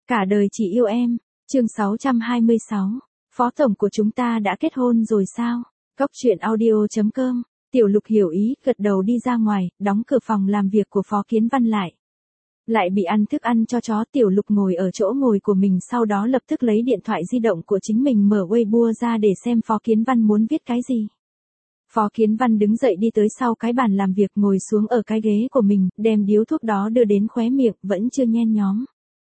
Cả đời chỉ yêu em. Chương 626. Phó tổng của chúng ta đã kết hôn rồi sao? Cốc truyện audio.com. Tiểu Lục hiểu ý, gật đầu đi ra ngoài, đóng cửa phòng làm việc của Phó Kiến Văn lại. Lại bị ăn thức ăn cho chó. Tiểu Lục ngồi ở chỗ ngồi của mình, sau đó lập tức lấy điện thoại di động của chính mình mở Weibo ra để xem Phó Kiến Văn muốn viết cái gì. Phó Kiến Văn đứng dậy đi tới sau cái bàn làm việc, ngồi xuống ở cái ghế của mình, đem điếu thuốc đó đưa đến khóe miệng, vẫn chưa nhen nhóm.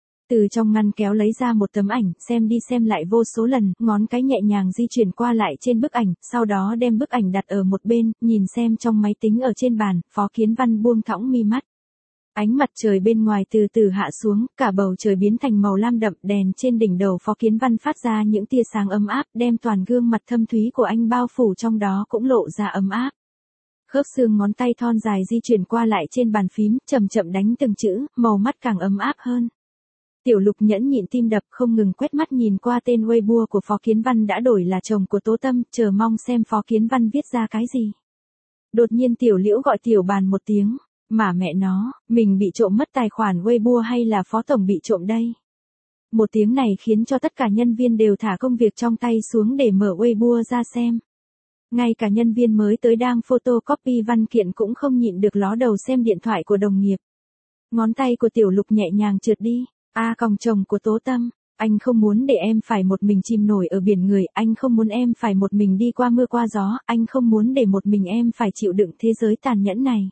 Từ trong ngăn kéo lấy ra một tấm ảnh, xem đi xem lại vô số lần, ngón cái nhẹ nhàng di chuyển qua lại trên bức ảnh, sau đó đem bức ảnh đặt ở một bên, nhìn xem trong máy tính ở trên bàn. Phó Kiến Văn buông thõng mi mắt. Ánh mặt trời bên ngoài từ từ hạ xuống, cả bầu trời biến thành màu lam đậm, đèn trên đỉnh đầu Phó Kiến Văn phát ra những tia sáng ấm áp, đem toàn gương mặt thâm thúy của anh bao phủ trong đó, cũng lộ ra ấm áp. Khớp xương ngón tay thon dài di chuyển qua lại trên bàn phím, chậm chậm đánh từng chữ, màu mắt càng ấm áp hơn. Tiểu Lục nhẫn nhịn tim đập, không ngừng quét mắt nhìn qua tên Weibo của Phó Kiến Văn đã đổi là chồng của Tố Tâm, chờ mong xem Phó Kiến Văn viết ra cái gì. Đột nhiên Tiểu Liễu gọi Tiểu Bàn một tiếng. Mà mẹ nó, mình bị trộm mất tài khoản Weibo hay là Phó tổng bị trộm đây? Một tiếng này khiến cho tất cả nhân viên đều thả công việc trong tay xuống để mở Weibo ra xem. Ngay cả nhân viên mới tới đang photocopy văn kiện cũng không nhịn được ló đầu xem điện thoại của đồng nghiệp. Ngón tay của Tiểu Lục nhẹ nhàng trượt đi. Còng chồng của Tố Tâm, anh không muốn để em phải một mình chìm nổi ở biển người, anh không muốn em phải một mình đi qua mưa qua gió, anh không muốn để một mình em phải chịu đựng thế giới tàn nhẫn này.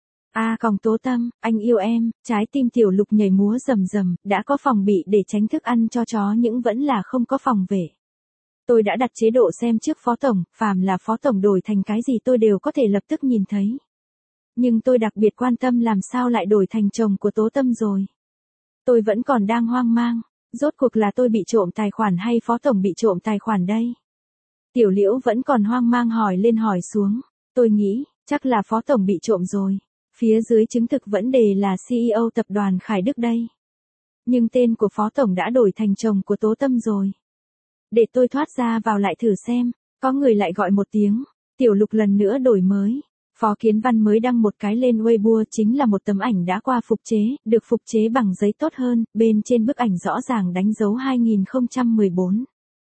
Còng Tố Tâm, anh yêu em. Trái tim Tiểu Lục nhảy múa rầm rầm, đã có phòng bị để tránh thức ăn cho chó nhưng vẫn là không có phòng vệ. Tôi đã đặt chế độ xem trước Phó tổng, phàm là Phó tổng đổi thành cái gì tôi đều có thể lập tức nhìn thấy. Nhưng tôi đặc biệt quan tâm làm sao lại đổi thành chồng của Tố Tâm rồi. Tôi vẫn còn đang hoang mang, rốt cuộc là tôi bị trộm tài khoản hay Phó tổng bị trộm tài khoản đây? Tiểu Liễu vẫn còn hoang mang hỏi lên hỏi xuống, tôi nghĩ, chắc là Phó tổng bị trộm rồi. Phía dưới chứng thực vấn đề là CEO tập đoàn Khải Đức đây. Nhưng tên của Phó tổng đã đổi thành chồng của Tố Tâm rồi. Để tôi thoát ra vào lại thử xem, có người lại gọi một tiếng. Tiểu Lục lần nữa đổi mới. Phó Kiến Văn mới đăng một cái lên Weibo, chính là một tấm ảnh đã qua phục chế, được phục chế bằng giấy tốt hơn, bên trên bức ảnh rõ ràng đánh dấu 2014.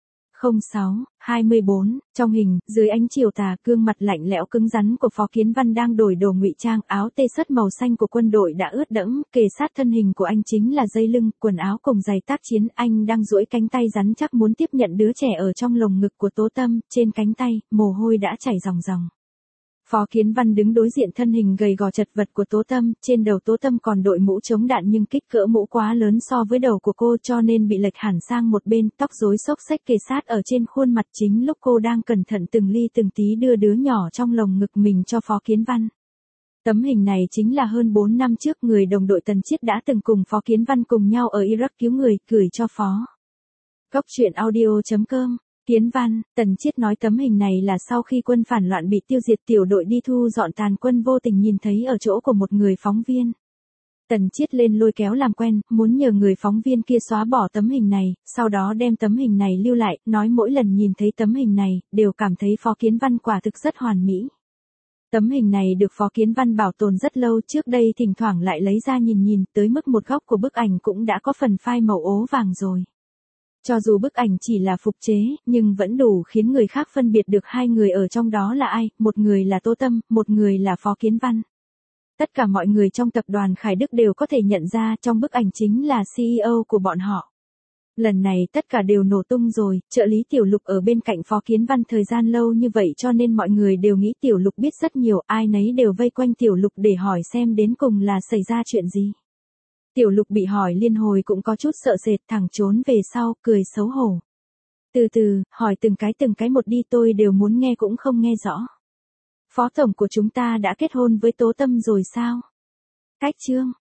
06-24, trong hình, dưới ánh chiều tà, gương mặt lạnh lẽo cứng rắn của Phó Kiến Văn đang đổi đồ ngụy trang, áo t-shirt màu xanh của quân đội đã ướt đẫm, kề sát thân hình của anh chính là dây lưng, quần áo cùng giày tác chiến, anh đang duỗi cánh tay rắn chắc muốn tiếp nhận đứa trẻ ở trong lồng ngực của Tố Tâm, trên cánh tay, mồ hôi đã chảy ròng ròng. Phó Kiến Văn đứng đối diện thân hình gầy gò chật vật của Tố Tâm, trên đầu Tố Tâm còn đội mũ chống đạn nhưng kích cỡ mũ quá lớn so với đầu của cô cho nên bị lệch hẳn sang một bên, tóc rối xốc xếch kề sát ở trên khuôn mặt chính lúc cô đang cẩn thận từng ly từng tí đưa đứa nhỏ trong lồng ngực mình cho Phó Kiến Văn. Tấm hình này chính là hơn 4 năm trước người đồng đội Tần Chiết đã từng cùng Phó Kiến Văn cùng nhau ở Iraq cứu người, gửi cho Phó. Cốc truyện audio.com. Kiến Văn, Tần Chiết nói tấm hình này là sau khi quân phản loạn bị tiêu diệt, tiểu đội đi thu dọn tàn quân vô tình nhìn thấy ở chỗ của một người phóng viên. Tần Chiết lên lôi kéo làm quen, muốn nhờ người phóng viên kia xóa bỏ tấm hình này, sau đó đem tấm hình này lưu lại, nói mỗi lần nhìn thấy tấm hình này, đều cảm thấy Phó Kiến Văn quả thực rất hoàn mỹ. Tấm hình này được Phó Kiến Văn bảo tồn rất lâu, trước đây thỉnh thoảng lại lấy ra nhìn, tới mức một góc của bức ảnh cũng đã có phần phai màu ố vàng rồi. Cho dù bức ảnh chỉ là phục chế, nhưng vẫn đủ khiến người khác phân biệt được hai người ở trong đó là ai, một người là Tố Tâm, một người là Phó Kiến Văn. Tất cả mọi người trong tập đoàn Khải Đức đều có thể nhận ra trong bức ảnh chính là CEO của bọn họ. Lần này tất cả đều nổ tung rồi, trợ lý Tiểu Lục ở bên cạnh Phó Kiến Văn thời gian lâu như vậy cho nên mọi người đều nghĩ Tiểu Lục biết rất nhiều, ai nấy đều vây quanh Tiểu Lục để hỏi xem đến cùng là xảy ra chuyện gì. Tiểu Lục bị hỏi liên hồi cũng có chút sợ sệt, thẳng trốn về sau, cười xấu hổ. Từ từ, hỏi từng cái một đi, tôi đều muốn nghe cũng không nghe rõ. Phó tổng của chúng ta đã kết hôn với Tố Tâm rồi sao? Cách chương.